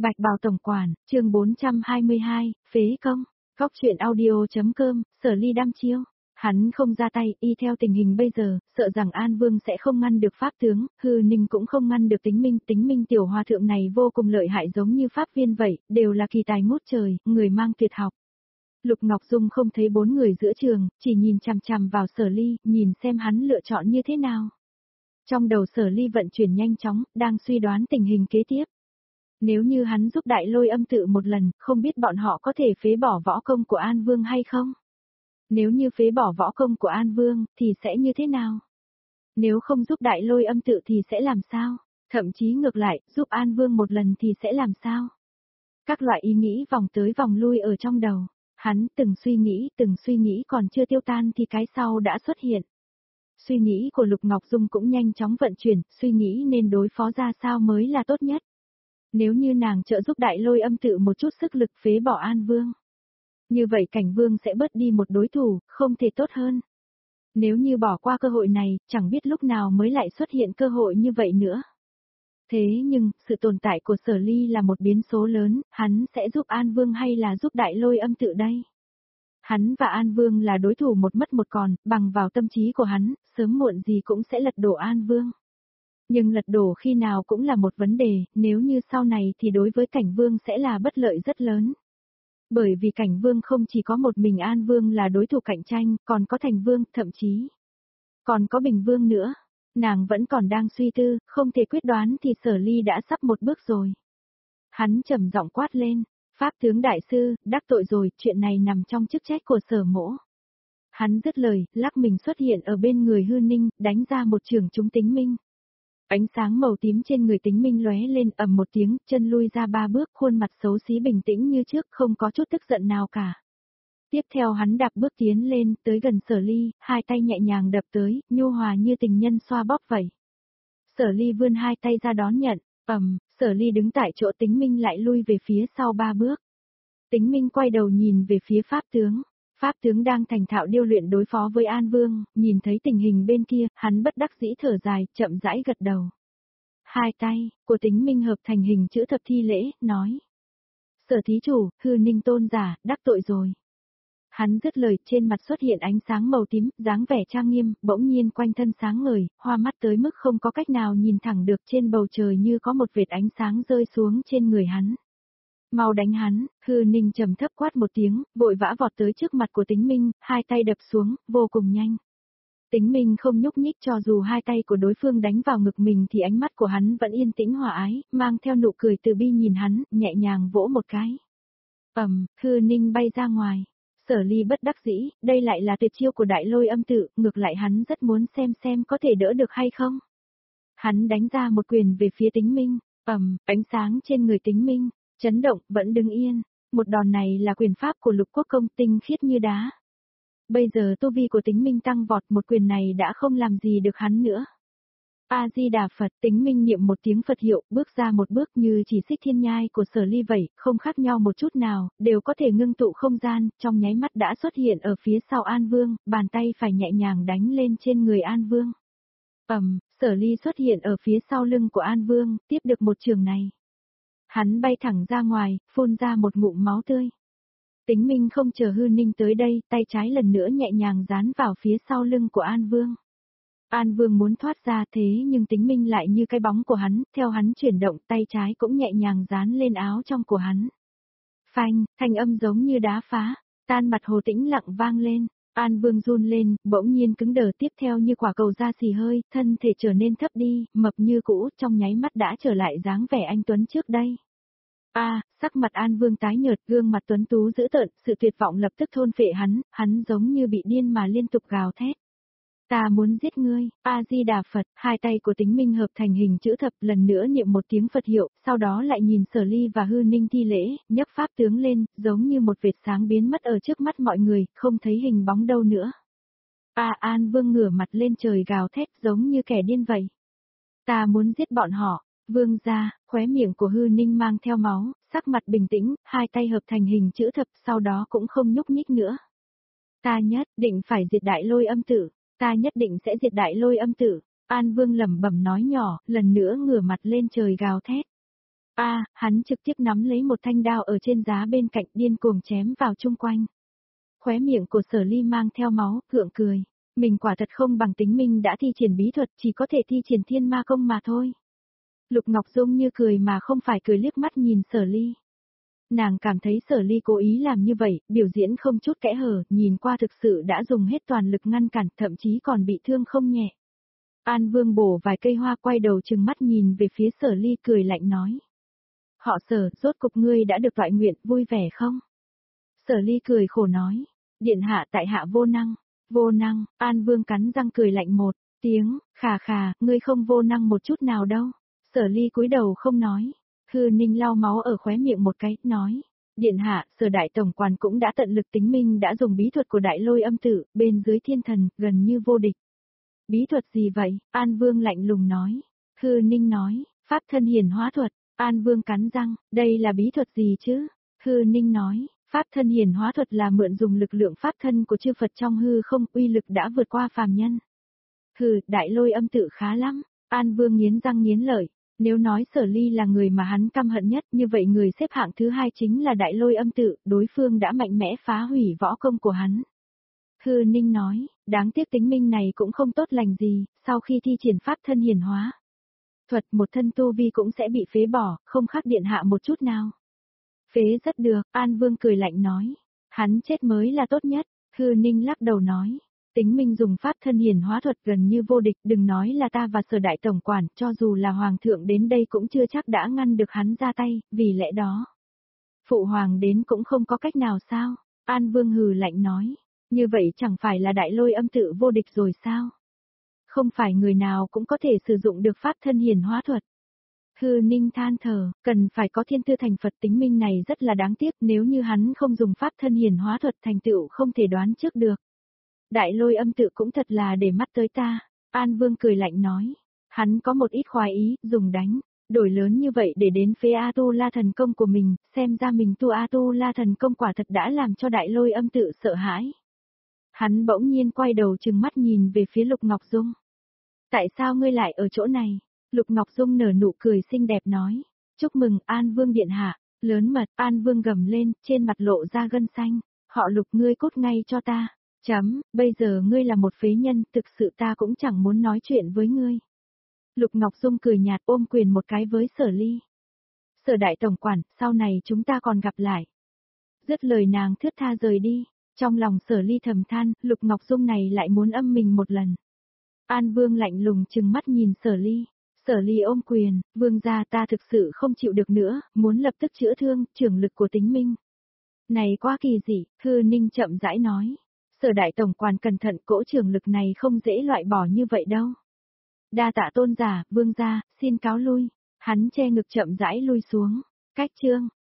Bạch Bào Tổng Quản, chương 422, Phế Công, Cóc truyện audio.com, Sở Ly đăm chiêu. Hắn không ra tay, y theo tình hình bây giờ, sợ rằng An Vương sẽ không ngăn được pháp tướng, Hư Ninh cũng không ngăn được Tính Minh tiểu hòa thượng này vô cùng lợi hại giống như pháp viên vậy, đều là kỳ tài ngút trời, người mang tuyệt học. Lục Ngọc Dung không thấy bốn người giữa trường, chỉ nhìn chằm chằm vào Sở Ly, nhìn xem hắn lựa chọn như thế nào. Trong đầu Sở Ly vận chuyển nhanh chóng, đang suy đoán tình hình kế tiếp. Nếu như hắn giúp Đại Lôi Âm tự một lần, không biết bọn họ có thể phế bỏ võ công của An Vương hay không? Nếu như phế bỏ võ công của An Vương, thì sẽ như thế nào? Nếu không giúp Đại Lôi Âm tự thì sẽ làm sao? Thậm chí ngược lại, giúp An Vương một lần thì sẽ làm sao? Các loại ý nghĩ vòng tới vòng lui ở trong đầu. Hắn từng suy nghĩ còn chưa tiêu tan thì cái sau đã xuất hiện. Suy nghĩ của Lục Ngọc Dung cũng nhanh chóng vận chuyển, suy nghĩ nên đối phó ra sao mới là tốt nhất. Nếu như nàng trợ giúp Đại Lôi Âm tự một chút sức lực phế bỏ An Vương. Như vậy Cảnh Vương sẽ bớt đi một đối thủ, không thể tốt hơn. Nếu như bỏ qua cơ hội này, chẳng biết lúc nào mới lại xuất hiện cơ hội như vậy nữa. Thế nhưng, sự tồn tại của Sở Ly là một biến số lớn, hắn sẽ giúp An Vương hay là giúp Đại Lôi Âm tự đây? Hắn và An Vương là đối thủ một mất một còn, bằng vào tâm trí của hắn, sớm muộn gì cũng sẽ lật đổ An Vương. Nhưng lật đổ khi nào cũng là một vấn đề, nếu như sau này thì đối với Cảnh Vương sẽ là bất lợi rất lớn. Bởi vì Cảnh Vương không chỉ có một mình An Vương là đối thủ cạnh tranh, còn có Thành Vương, thậm chí còn có Bình Vương nữa. Nàng vẫn còn đang suy tư, không thể quyết đoán thì Sở Ly đã sắp một bước rồi. Hắn trầm giọng quát lên, Pháp tướng đại sư, đắc tội rồi, chuyện này nằm trong chức trách của Sở Mỗ. Hắn dứt lời, lắc mình xuất hiện ở bên người Hư Ninh, đánh ra một chưởng trúng Tính Minh. Ánh sáng màu tím trên người Tính Minh lóe lên, ầm một tiếng, chân lui ra 3 bước, khuôn mặt xấu xí bình tĩnh như trước, không có chút tức giận nào cả. Tiếp theo hắn đạp bước tiến lên, tới gần Sở Ly, hai tay nhẹ nhàng đập tới, nhu hòa như tình nhân xoa bóp vậy. Sở Ly vươn hai tay ra đón nhận, Sở Ly đứng tại chỗ, Tính Minh lại lui về phía sau 3 bước. Tính Minh quay đầu nhìn về phía Pháp tướng. Pháp tướng đang thành thạo điêu luyện đối phó với An Vương, nhìn thấy tình hình bên kia, hắn bất đắc dĩ thở dài, chậm rãi gật đầu. Hai tay của Tính Minh hợp thành hình chữ thập thi lễ, nói. Sở thí chủ, Hư Ninh tôn giả, đắc tội rồi. Hắn dứt lời, trên mặt xuất hiện ánh sáng màu tím, dáng vẻ trang nghiêm, bỗng nhiên quanh thân sáng ngời, hoa mắt tới mức không có cách nào nhìn thẳng được, trên bầu trời như có một vệt ánh sáng rơi xuống trên người hắn. Mau đánh hắn, Hư Ninh trầm thấp quát một tiếng, vội vã vọt tới trước mặt của Tính Minh, hai tay đập xuống, vô cùng nhanh. Tính Minh không nhúc nhích, cho dù hai tay của đối phương đánh vào ngực mình thì ánh mắt của hắn vẫn yên tĩnh hòa ái, mang theo nụ cười từ bi nhìn hắn, nhẹ nhàng vỗ một cái. Hư Ninh bay ra ngoài. Sở Ly bất đắc dĩ, đây lại là tuyệt chiêu của Đại Lôi Âm tự, ngược lại hắn rất muốn xem có thể đỡ được hay không. Hắn đánh ra một quyền về phía Tính Minh, ánh sáng trên người Tính Minh chấn động, vẫn đứng yên. Một đòn này là quyền pháp của Lục Quốc công, tinh khiết như đá. Bây giờ tu vi của Tính Minh tăng vọt, một quyền này đã không làm gì được hắn nữa. A-di-đà Phật, Tính Minh niệm một tiếng Phật hiệu, bước ra một bước như chỉ xích thiên nhai của Sở Ly vậy, không khác nhau một chút nào, đều có thể ngưng tụ không gian, trong nháy mắt đã xuất hiện ở phía sau An Vương, bàn tay phải nhẹ nhàng đánh lên trên người An Vương. Sở Ly xuất hiện ở phía sau lưng của An Vương, tiếp được một trường này. Hắn bay thẳng ra ngoài, phun ra một ngụm máu tươi. Tính Minh không chờ Hư Ninh tới đây, tay trái lần nữa nhẹ nhàng dán vào phía sau lưng của An Vương. An Vương muốn thoát ra thế nhưng Tính Minh lại như cái bóng của hắn, theo hắn chuyển động, tay trái cũng nhẹ nhàng dán lên áo trong của hắn. Phanh, thanh âm giống như đá phá, tan mặt hồ tĩnh lặng vang lên. An Vương run lên, bỗng nhiên cứng đờ, tiếp theo như quả cầu da xì hơi, thân thể trở nên thấp đi, mập như cũ, trong nháy mắt đã trở lại dáng vẻ anh tuấn trước đây. Sắc mặt An Vương tái nhợt, gương mặt tuấn tú dữ tợn, sự tuyệt vọng lập tức thôn phệ hắn giống như bị điên mà liên tục gào thét. Ta muốn giết ngươi, A-di-đà Phật, hai tay của Tính Minh hợp thành hình chữ thập, lần nữa niệm một tiếng Phật hiệu, sau đó lại nhìn Sở Ly và Hư Ninh thi lễ, nhấc pháp tướng lên, giống như một vệt sáng biến mất ở trước mắt mọi người, không thấy hình bóng đâu nữa. An Vương ngửa mặt lên trời gào thét giống như kẻ điên vậy. Ta muốn giết bọn họ. Vương gia, khóe miệng của Hư Ninh mang theo máu, sắc mặt bình tĩnh, hai tay hợp thành hình chữ thập, sau đó cũng không nhúc nhích nữa. Ta nhất định phải diệt Đại Lôi Âm tự, ta nhất định sẽ diệt Đại Lôi Âm tự. An Vương lẩm bẩm nói nhỏ, lần nữa ngửa mặt lên trời gào thét. Hắn trực tiếp nắm lấy một thanh đao ở trên giá bên cạnh điên cuồng chém vào chung quanh. Khóe miệng của Sở Ly mang theo máu, gượng cười. Mình quả thật không bằng Tính Minh đã thi triển bí thuật, chỉ có thể thi triển thiên ma công mà thôi. Lục Ngọc Dung như cười mà không phải cười, liếc mắt nhìn Sở Ly. Nàng cảm thấy Sở Ly cố ý làm như vậy, biểu diễn không chút kẽ hở, nhìn qua thực sự đã dùng hết toàn lực ngăn cản, thậm chí còn bị thương không nhẹ. An Vương bổ vài cây hoa, quay đầu trừng mắt nhìn về phía Sở Ly, cười lạnh nói. Họ Sở, rốt cục ngươi đã được toại nguyện, vui vẻ không? Sở Ly cười khổ nói. Điện hạ tại hạ vô năng. Vô năng, An Vương cắn răng cười lạnh một tiếng, khà, ngươi không vô năng một chút nào đâu. Sở Ly cúi đầu không nói. Hư Ninh lau máu ở khóe miệng một cái, nói. Điện hạ, Sở đại tổng quản cũng đã tận lực, Tính Minh đã dùng bí thuật của Đại Lôi Âm Tự, bên dưới thiên thần, gần như vô địch. Bí thuật gì vậy? An Vương lạnh lùng nói. Hư Ninh nói, pháp thân hiển hóa thuật. An Vương cắn răng, đây là bí thuật gì chứ? Hư Ninh nói, pháp thân hiển hóa thuật là mượn dùng lực lượng pháp thân của chư Phật trong hư không, uy lực đã vượt qua phàm nhân. Đại Lôi Âm Tự khá lắm. An Vương nghiến răng nghiến lợi. Nếu nói Sở Ly là người mà hắn căm hận nhất, như vậy người xếp hạng thứ hai chính là Đại Lôi Âm Tự, đối phương đã mạnh mẽ phá hủy võ công của hắn. Hư Ninh nói, đáng tiếc Tính Minh này cũng không tốt lành gì, sau khi thi triển pháp thân hiển hóa thuật, một thân tu vi cũng sẽ bị phế bỏ, không khác điện hạ một chút nào. Phế rất được, An Vương cười lạnh nói. Hắn chết mới là tốt nhất. Hư Ninh lắc đầu nói. Tính Minh dùng pháp thân hiển hóa thuật gần như vô địch, đừng nói là ta và Sở đại tổng quản, cho dù là hoàng thượng đến đây cũng chưa chắc đã ngăn được hắn ra tay, vì lẽ đó. Phụ hoàng đến cũng không có cách nào sao? An Vương hừ lạnh nói. Như vậy chẳng phải là Đại Lôi Âm Tự vô địch rồi sao? Không phải người nào cũng có thể sử dụng được pháp thân hiển hóa thuật. Hư Ninh than thở, cần phải có thiên tư thành Phật, Tính Minh này rất là đáng tiếc, nếu như hắn không dùng pháp thân hiển hóa thuật thành tựu không thể đoán trước được. Đại Lôi Âm Tự cũng thật là để mắt tới ta. An Vương cười lạnh nói. Hắn có một ít khoái ý, dùng đánh, đổi lớn như vậy để đến phế A-tu-la thần công của mình, xem ra mình tu A-tu-la thần công quả thật đã làm cho Đại Lôi Âm Tự sợ hãi. Hắn bỗng nhiên quay đầu trừng mắt nhìn về phía Lục Ngọc Dung. Tại sao ngươi lại ở chỗ này? Lục Ngọc Dung nở nụ cười xinh đẹp nói. Chúc mừng An Vương điện hạ. Lớn mật, An Vương gầm lên, trên mặt lộ ra gân xanh. Họ Lục, ngươi cút ngay cho ta. Bây giờ ngươi là một phế nhân, thực sự ta cũng chẳng muốn nói chuyện với ngươi. Lục Ngọc Dung cười nhạt, ôm quyền một cái với Sở Ly. Sở đại tổng quản, sau này chúng ta còn gặp lại. Dứt lời nàng thướt tha rời đi. Trong lòng Sở Ly thầm than, Lục Ngọc Dung này lại muốn âm mình một lần. An Vương lạnh lùng trừng mắt nhìn Sở Ly. Sở Ly ôm quyền, vương gia, ta thực sự không chịu được nữa, muốn lập tức chữa thương, trưởng lực của Tính Minh. Này quá kỳ dị, Hư Ninh chậm rãi nói. Sở đại tổng quản cẩn thận, cỗ trưởng lực này không dễ loại bỏ như vậy đâu. Đa tạ tôn giả, vương gia, xin cáo lui. Hắn che ngực chậm rãi lui xuống. Cách chương.